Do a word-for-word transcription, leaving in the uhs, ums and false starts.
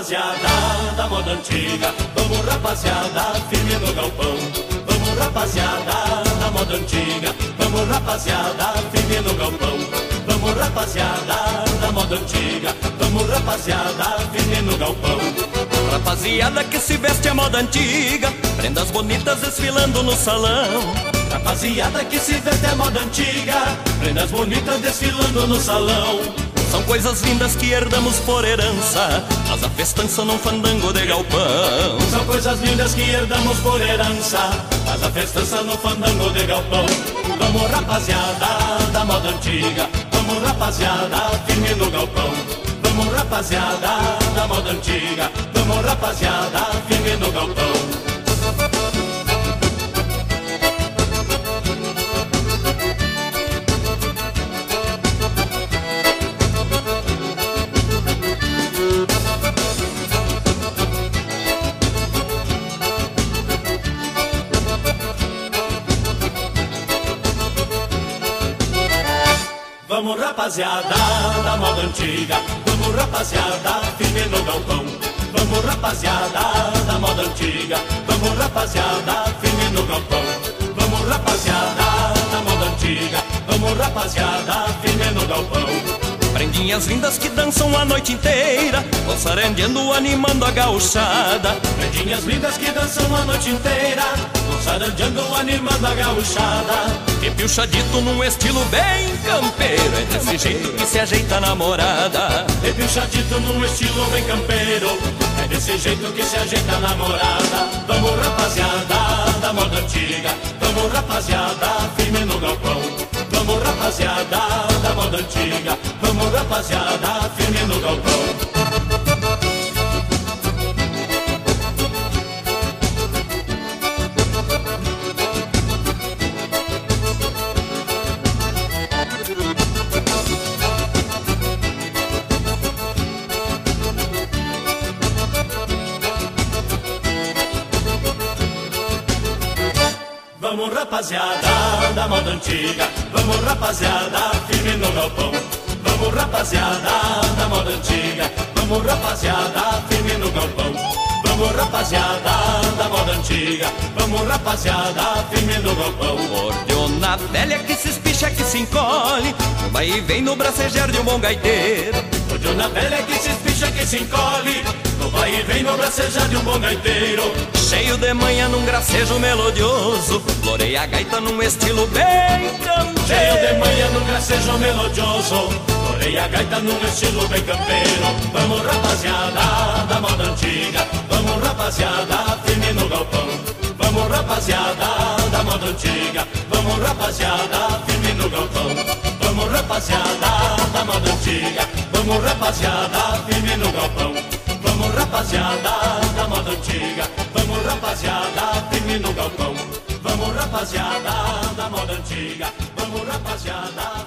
rapaziada da moda antiga, vamos rapaziada, firme no galpão. Vamos rapaziada da moda antiga, vamos rapaziada, firme no galpão. Vamos rapaziada da moda antiga, vamos rapaziada, firme no galpão. Rapaziada que se veste a moda antiga, prendas bonitas desfilando no salão. Rapaziada que se veste a moda antiga, prendas bonitas desfilando no salão. São coisas lindas que herdamos por herança, mas a festança num fandango de galpão. São coisas lindas que herdamos por herança, mas a festança num fandango de galpão. Vamos rapaziada da moda antiga, vamos rapaziada, firme no galpão. Vamos rapaziada da moda antiga, vamos rapaziada, firme no galpão. Vamos rapaziada da moda antiga, vamos rapaziada, firme no galpão. Vamos rapaziada da moda antiga, vamos rapaziada, firme no galpão. Vamos rapaziada da moda antiga, vamos rapaziada, firme no galpão. Prendinhas lindas que dançam a noite inteira, vão sarandeando, animando a gauchada. Prendinhas lindas que dançam a noite inteira, vão sarandeando, animando a gauchada. E pilchadito num estilo bem campeiro, é desse jeito que se ajeita a namorada. E pilchadito num estilo bem campeiro, é desse jeito que se ajeita a namorada. Vamos rapaziada da moda antiga, vamos rapaziada, firme no galpão. Vamos rapaziada da moda antiga, vamos rapaziada, firme no galpão. Vamos rapaziada da moda antiga, vamos rapaziada, firme no galpão. Vamos rapaziada da moda antiga, vamos rapaziada, firme no galpão. Vamos rapaziada da moda antiga, vamos rapaziada, firme no galpão. Cordiona velha que se espicha, que se encolhe, vai e vem no bracejar de um bom gaiteiro. Cordiona velha que se espicha, que se encolhe, vai e vem no bracejar de um bom gaiteiro. Cheio de manhã num gracejo melodioso, floreia a gaita num estilo bem campeiro. Cheio de manhã num gracejo melodioso, floreia a gaita num estilo bem campeiro. Vamos rapaziada da moda antiga, vamos rapaziada, firme no galpão. Vamos rapaziada da moda antiga, vamos rapaziada, firme no galpão. Vamos rapaziada da moda antiga, vamos rapaziada, firme no galpão. Vamos rapaziada da moda antiga, vamos rapaziada, firme no galpão. Vamos rapaziada da moda antiga, vamos rapaziada.